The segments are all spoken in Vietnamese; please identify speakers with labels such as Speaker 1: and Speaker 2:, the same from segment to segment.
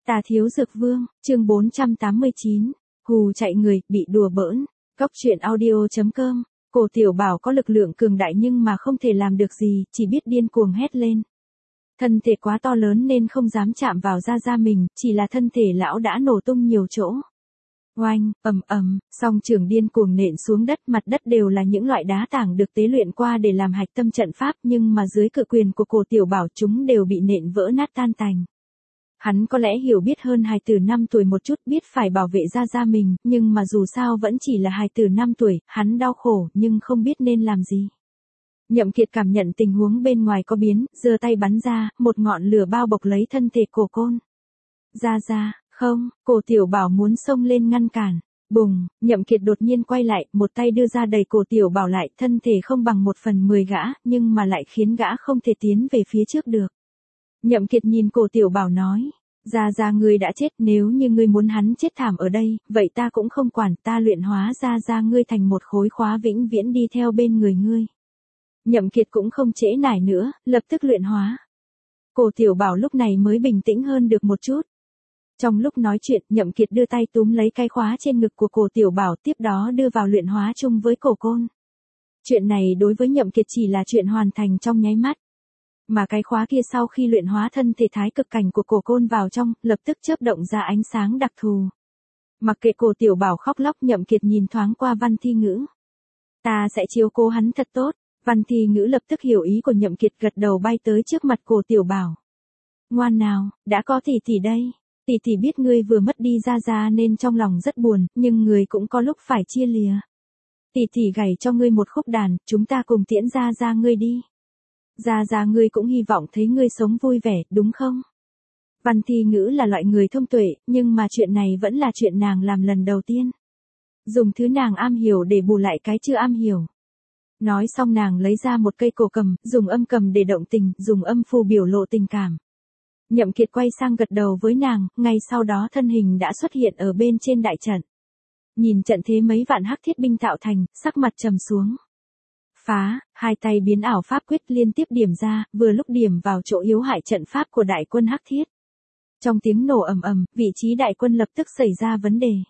Speaker 1: Tà Thiếu Dược Vương, chương 489, hù chạy người, bị đùa bỡn. Góc truyện audio.com, Cổ Tiểu Bảo có lực lượng cường đại nhưng mà không thể làm được gì, chỉ biết điên cuồng hét lên. Thân thể quá to lớn nên không dám chạm vào da mình, chỉ là thân thể lão đã nổ tung nhiều chỗ. Oanh, ầm, song trường điên cuồng nện xuống đất, mặt đất đều là những loại đá tảng được tế luyện qua để làm hạch tâm trận pháp, nhưng mà dưới cự quyền của Cổ Tiểu Bảo chúng đều bị nện vỡ nát tan tành. Hắn có lẽ hiểu biết hơn hài tử 5 tuổi một chút, biết phải bảo vệ da mình, nhưng mà dù sao vẫn chỉ là hài tử 5 tuổi, hắn đau khổ nhưng không biết nên làm gì. Nhậm Kiệt cảm nhận tình huống bên ngoài có biến, giơ tay bắn ra, một ngọn lửa bao bọc lấy thân thể Cổ Côn. Không, Cổ Tiểu Bảo muốn xông lên ngăn cản. Bùng, Nhậm Kiệt đột nhiên quay lại, một tay đưa ra đẩy Cổ Tiểu Bảo lại, thân thể không bằng 1/10 gã, nhưng mà lại khiến gã không thể tiến về phía trước được. Nhậm Kiệt nhìn Cổ Tiểu Bảo nói, ngươi đã chết, nếu như ngươi muốn hắn chết thảm ở đây, vậy ta cũng không quản, ta luyện hóa ra ngươi thành một khối khóa vĩnh viễn đi theo bên người ngươi. Nhậm Kiệt cũng không trễ nải nữa, lập tức luyện hóa. Cổ Tiểu Bảo lúc này mới bình tĩnh hơn được một chút. Trong lúc nói chuyện, Nhậm Kiệt đưa tay túm lấy cái khóa trên ngực của Cổ Tiểu Bảo, tiếp đó đưa vào luyện hóa chung với Cổ Côn. Chuyện này đối với Nhậm Kiệt chỉ là chuyện hoàn thành trong nháy mắt. Mà cái khóa kia sau khi luyện hóa thân thể thái cực cảnh của Cổ Côn vào trong, lập tức chớp động ra ánh sáng đặc thù. Mặc kệ Cổ Tiểu Bảo khóc lóc, Nhậm Kiệt nhìn thoáng qua Văn Thi Ngữ. Ta sẽ chiếu cố hắn thật tốt. Văn Thi Ngữ lập tức hiểu ý của Nhậm Kiệt, gật đầu bay tới trước mặt Cổ Tiểu Bảo. Ngoan nào, đã có tỷ tỷ đây. Tỷ biết ngươi vừa mất đi ra nên trong lòng rất buồn, nhưng người cũng có lúc phải chia lìa. Tỷ gảy cho ngươi một khúc đàn, chúng ta cùng tiễn ra ngươi đi. Ra ngươi cũng hy vọng thấy ngươi sống vui vẻ, đúng không? Văn Thi Ngữ là loại người thông tuệ, nhưng mà chuyện này vẫn là chuyện nàng làm lần đầu tiên. Dùng thứ nàng am hiểu để bù lại cái chưa am hiểu. Nói xong nàng lấy ra một cây cổ cầm, dùng âm cầm để động tình, dùng âm phù biểu lộ tình cảm. Nhậm Kiệt quay sang gật đầu với nàng, ngay sau đó thân hình đã xuất hiện ở bên trên đại trận. Nhìn trận thế mấy vạn hắc thiết binh tạo thành, sắc mặt trầm xuống. Phá, hai tay biến ảo pháp quyết liên tiếp điểm ra, vừa lúc điểm vào chỗ yếu hại trận pháp của đại quân hắc thiết. Trong tiếng nổ ầm, vị trí đại quân lập tức xảy ra vấn đề.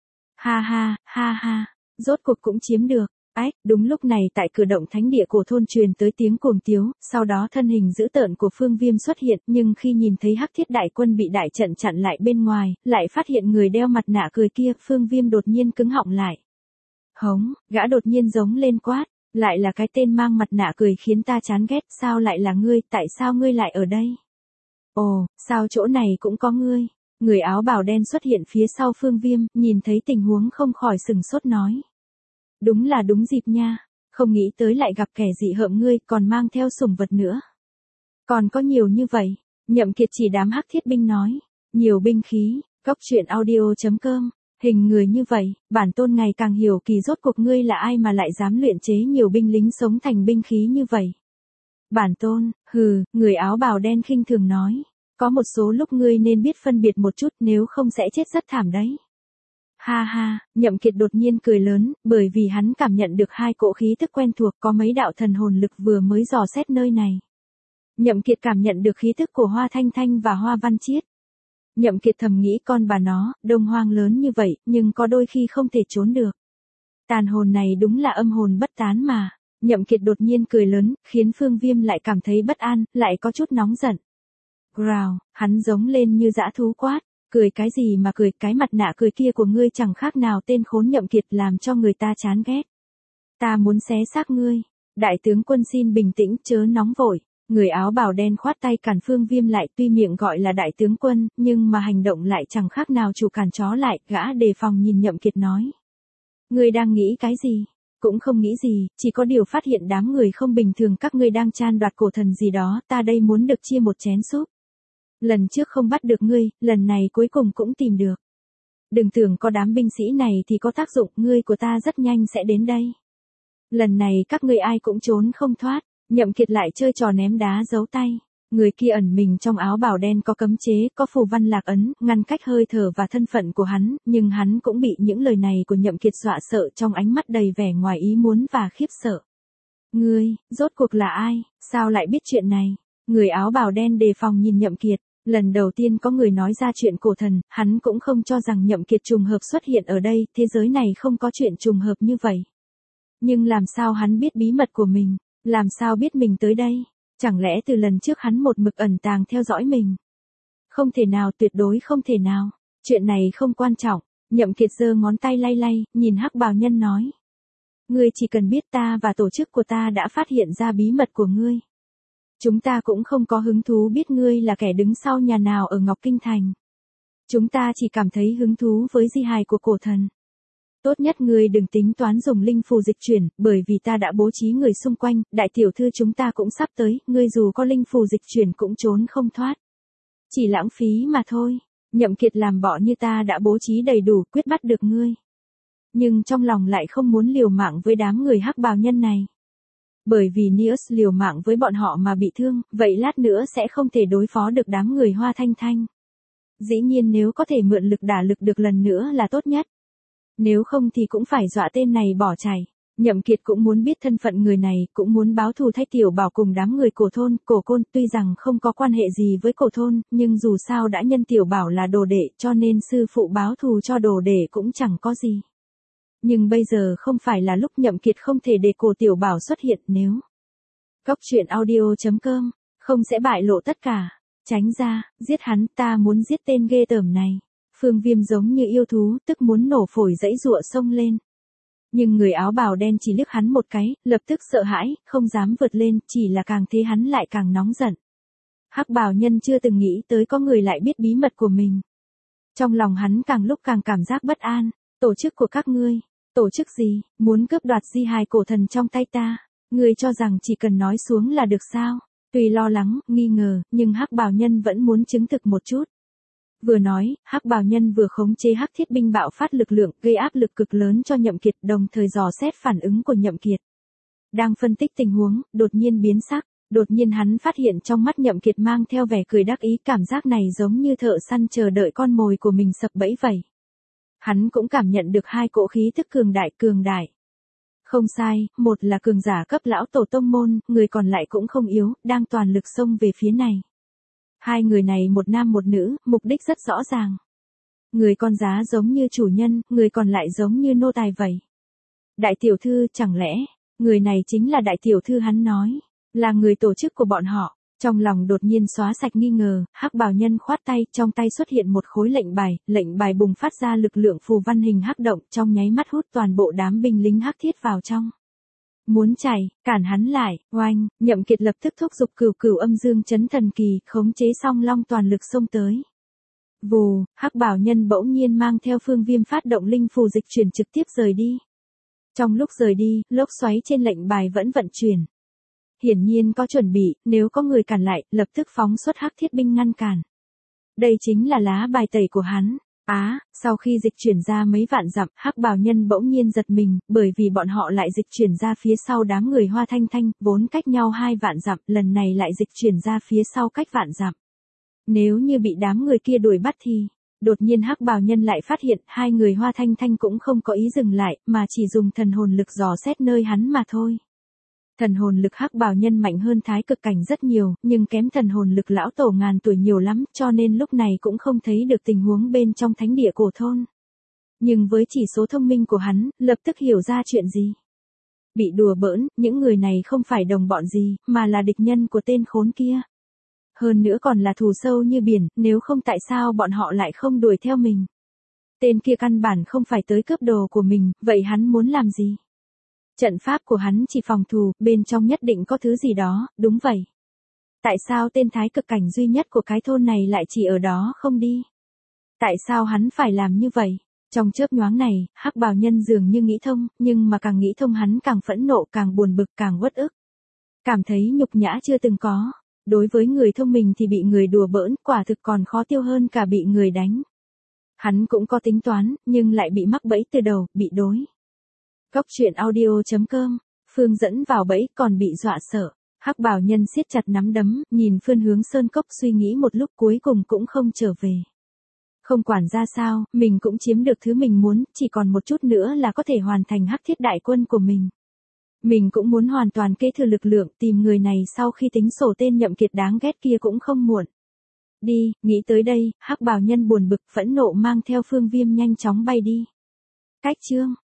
Speaker 1: Ha, rốt cuộc cũng chiếm được. Đúng lúc này tại cửa động thánh địa cổ thôn truyền tới tiếng cuồng tiếu, sau đó thân hình dữ tợn của Phương Viêm xuất hiện, nhưng khi nhìn thấy hắc thiết đại quân bị đại trận chặn lại bên ngoài, lại phát hiện người đeo mặt nạ cười kia, Phương Viêm đột nhiên cứng họng lại. Hống, gã đột nhiên giống lên quát, lại là cái tên mang mặt nạ cười khiến ta chán ghét, sao lại là ngươi, tại sao ngươi lại ở đây? Ồ, sao chỗ này cũng có ngươi? Người áo bào đen xuất hiện phía sau Phương Viêm, nhìn thấy tình huống không khỏi sừng sốt nói. Đúng là đúng dịp nha, không nghĩ tới lại gặp kẻ dị hợm ngươi, còn mang theo sủng vật nữa. Còn có nhiều như vậy, Nhậm Kiệt chỉ đám hắc thiết binh nói, nhiều binh khí, góc truyện audio.com, hình người như vậy, bản tôn ngày càng hiểu kỳ rốt cuộc ngươi là ai mà lại dám luyện chế nhiều binh lính sống thành binh khí như vậy. Bản tôn, người áo bào đen khinh thường nói, có một số lúc ngươi nên biết phân biệt một chút, nếu không sẽ chết rất thảm đấy. Ha, Nhậm Kiệt đột nhiên cười lớn, bởi vì hắn cảm nhận được hai cỗ khí tức quen thuộc, có mấy đạo thần hồn lực vừa mới dò xét nơi này. Nhậm Kiệt cảm nhận được khí tức của Hoa Thanh Thanh và Hoa Văn Chiết. Nhậm Kiệt thầm nghĩ con bà nó, đông hoang lớn như vậy, nhưng có đôi khi không thể trốn được. Tàn hồn này đúng là âm hồn bất tán mà. Nhậm Kiệt đột nhiên cười lớn, khiến Phương Viêm lại cảm thấy bất an, lại có chút nóng giận. Growl, hắn giống lên như dã thú quát. Cười cái gì mà cười, cái mặt nạ cười kia của ngươi chẳng khác nào tên khốn Nhậm Kiệt, làm cho người ta chán ghét. Ta muốn xé xác ngươi. Đại tướng quân xin bình tĩnh, chớ nóng vội. Người áo bào đen khoát tay cản Phương Viêm lại, tuy miệng gọi là đại tướng quân, nhưng mà hành động lại chẳng khác nào chủ cản chó lại, gã đề phòng nhìn Nhậm Kiệt nói. Ngươi đang nghĩ cái gì? Cũng không nghĩ gì, chỉ có điều phát hiện đám người không bình thường, các ngươi đang chan đoạt cổ thần gì đó, ta đây muốn được chia một chén súp. Lần trước không bắt được ngươi, lần này cuối cùng cũng tìm được. Đừng tưởng có đám binh sĩ này thì có tác dụng, ngươi của ta rất nhanh sẽ đến đây. Lần này các ngươi ai cũng trốn không thoát. Nhậm Kiệt lại chơi trò ném đá giấu tay. Người kia ẩn mình trong áo bào đen có cấm chế, có phù văn lạc ấn, ngăn cách hơi thở và thân phận của hắn, nhưng hắn cũng bị những lời này của Nhậm Kiệt dọa sợ, trong ánh mắt đầy vẻ ngoài ý muốn và khiếp sợ. Ngươi, rốt cuộc là ai, sao lại biết chuyện này? Người áo bào đen đề phòng nhìn Nhậm Kiệt. Lần đầu tiên có người nói ra chuyện cổ thần, hắn cũng không cho rằng Nhậm Kiệt trùng hợp xuất hiện ở đây, thế giới này không có chuyện trùng hợp như vậy. Nhưng làm sao hắn biết bí mật của mình, làm sao biết mình tới đây, chẳng lẽ từ lần trước hắn một mực ẩn tàng theo dõi mình? Không thể nào, tuyệt đối không thể nào, chuyện này không quan trọng. Nhậm Kiệt giơ ngón tay lay lay, nhìn Hắc Bào Nhân nói. Ngươi chỉ cần biết ta và tổ chức của ta đã phát hiện ra bí mật của ngươi. Chúng ta cũng không có hứng thú biết ngươi là kẻ đứng sau nhà nào ở Ngọc Kinh Thành. Chúng ta chỉ cảm thấy hứng thú với di hài của cổ thần. Tốt nhất ngươi đừng tính toán dùng linh phù dịch chuyển, bởi vì ta đã bố trí người xung quanh, đại tiểu thư chúng ta cũng sắp tới, ngươi dù có linh phù dịch chuyển cũng trốn không thoát. Chỉ lãng phí mà thôi. Nhậm Kiệt làm bọ như ta đã bố trí đầy đủ, quyết bắt được ngươi. Nhưng trong lòng lại không muốn liều mạng với đám người Hắc Bào Nhân này. Bởi vì Nius liều mạng với bọn họ mà bị thương, vậy lát nữa sẽ không thể đối phó được đám người Hoa Thanh Thanh. Dĩ nhiên nếu có thể mượn lực đả lực được lần nữa là tốt nhất. Nếu không thì cũng phải dọa tên này bỏ chạy. Nhậm Kiệt cũng muốn biết thân phận người này, cũng muốn báo thù thay Tiểu Bảo cùng đám người cổ thôn, cổ côn, tuy rằng không có quan hệ gì với cổ thôn, nhưng dù sao đã nhân Tiểu Bảo là đồ đệ, cho nên sư phụ báo thù cho đồ đệ cũng chẳng có gì. Nhưng bây giờ không phải là lúc Nhậm Kiệt không thể để cổ Tiểu Bảo xuất hiện nếu. Cóc truyện audio.com, không sẽ bại lộ tất cả. Tránh ra, giết hắn, ta muốn giết tên ghê tởm này. Phương Viêm giống như yêu thú, tức muốn nổ phổi giãy giụa xông lên. Nhưng người áo bào đen chỉ liếc hắn một cái, lập tức sợ hãi, không dám vượt lên, chỉ là càng thế hắn lại càng nóng giận. Hắc Bào Nhân chưa từng nghĩ tới có người lại biết bí mật của mình. Trong lòng hắn càng lúc càng cảm giác bất an. Tổ chức của các ngươi, tổ chức gì, muốn cướp đoạt di hài cổ thần trong tay ta, ngươi cho rằng chỉ cần nói xuống là được sao? Tuy lo lắng, nghi ngờ, nhưng Hắc Bào Nhân vẫn muốn chứng thực một chút. Vừa nói, Hắc Bào Nhân vừa khống chế Hắc Thiết binh bạo phát lực lượng, gây áp lực cực lớn cho Nhậm Kiệt, đồng thời dò xét phản ứng của Nhậm Kiệt. Đang phân tích tình huống, đột nhiên biến sắc, đột nhiên hắn phát hiện trong mắt Nhậm Kiệt mang theo vẻ cười đắc ý, cảm giác này giống như thợ săn chờ đợi con mồi của mình sập bẫy vậy. Hắn cũng cảm nhận được hai cỗ khí tức cường đại. Không sai, một là cường giả cấp lão tổ tông môn, người còn lại cũng không yếu, đang toàn lực xông về phía này. Hai người này một nam một nữ, mục đích rất rõ ràng. Người con giá giống như chủ nhân, người còn lại giống như nô tài vậy. Đại tiểu thư, chẳng lẽ, người này chính là đại tiểu thư hắn nói, là người tổ chức của bọn họ. Trong lòng đột nhiên xóa sạch nghi ngờ, Hắc Bào Nhân khoát tay, trong tay xuất hiện một khối lệnh bài bùng phát ra lực lượng phù văn hình hắc động, trong nháy mắt hút toàn bộ đám binh lính hắc thiết vào trong. Muốn chạy, cản hắn lại, oanh, Nhậm Kiệt lập tức thúc giục cửu âm dương chấn thần kỳ, khống chế song long toàn lực xông tới. Vù, Hắc Bào Nhân bỗng nhiên mang theo Phương Viêm phát động linh phù dịch chuyển trực tiếp rời đi. Trong lúc rời đi, lốc xoáy trên lệnh bài vẫn vận chuyển. Hiển nhiên có chuẩn bị, nếu có người cản lại, lập tức phóng xuất hắc thiết binh ngăn cản. Đây chính là lá bài tẩy của hắn. Sau khi dịch chuyển ra mấy vạn dặm, Hắc Bào Nhân bỗng nhiên giật mình, bởi vì bọn họ lại dịch chuyển ra phía sau đám người Hoa Thanh Thanh, vốn cách nhau 2 vạn dặm, lần này lại dịch chuyển ra phía sau cách vạn dặm. Nếu như bị đám người kia đuổi bắt thì, đột nhiên Hắc Bào Nhân lại phát hiện hai người Hoa Thanh Thanh cũng không có ý dừng lại, mà chỉ dùng thần hồn lực dò xét nơi hắn mà thôi. Thần hồn lực Hắc Bào Nhân mạnh hơn Thái Cực Cảnh rất nhiều, nhưng kém thần hồn lực lão tổ ngàn tuổi nhiều lắm, cho nên lúc này cũng không thấy được tình huống bên trong thánh địa cổ thôn. Nhưng với chỉ số thông minh của hắn, lập tức hiểu ra chuyện gì. Bị đùa bỡn, những người này không phải đồng bọn gì, mà là địch nhân của tên khốn kia. Hơn nữa còn là thù sâu như biển, nếu không tại sao bọn họ lại không đuổi theo mình. Tên kia căn bản không phải tới cướp đồ của mình, vậy hắn muốn làm gì? Trận pháp của hắn chỉ phòng thủ, bên trong nhất định có thứ gì đó, đúng vậy. Tại sao tên Thái Cực Cảnh duy nhất của cái thôn này lại chỉ ở đó không đi? Tại sao hắn phải làm như vậy? Trong chớp nhoáng này, Hắc Bào Nhân dường như nghĩ thông, nhưng mà càng nghĩ thông hắn càng phẫn nộ, càng buồn bực, càng uất ức. Cảm thấy nhục nhã chưa từng có. Đối với người thông minh thì bị người đùa bỡn, quả thực còn khó tiêu hơn cả bị người đánh. Hắn cũng có tính toán, nhưng lại bị mắc bẫy từ đầu, bị đối. Cóc truyện audio.com, Phương dẫn vào bẫy còn bị dọa sợ. Hắc Bào Nhân siết chặt nắm đấm, nhìn phương hướng sơn cốc suy nghĩ một lúc cuối cùng cũng không trở về. Không quản ra sao, mình cũng chiếm được thứ mình muốn, chỉ còn một chút nữa là có thể hoàn thành hắc thiết đại quân của mình. Mình cũng muốn hoàn toàn kế thừa lực lượng, tìm người này sau khi tính sổ tên Nhậm Kiệt đáng ghét kia cũng không muộn. Đi, nghĩ tới đây, Hắc Bào Nhân buồn bực phẫn nộ mang theo Phương Viêm nhanh chóng bay đi. Cách chương